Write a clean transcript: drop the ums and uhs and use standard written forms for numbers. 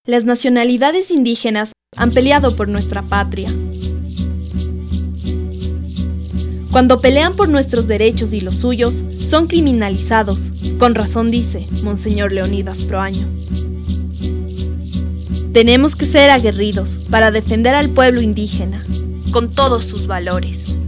Las nacionalidades indígenas han peleado por nuestra patria. Cuando pelean por nuestros derechos y los suyos, son criminalizados. Con razón dice Monseñor Leonidas Proaño. Tenemos que ser aguerridos para defender al pueblo indígena, con todos sus valores.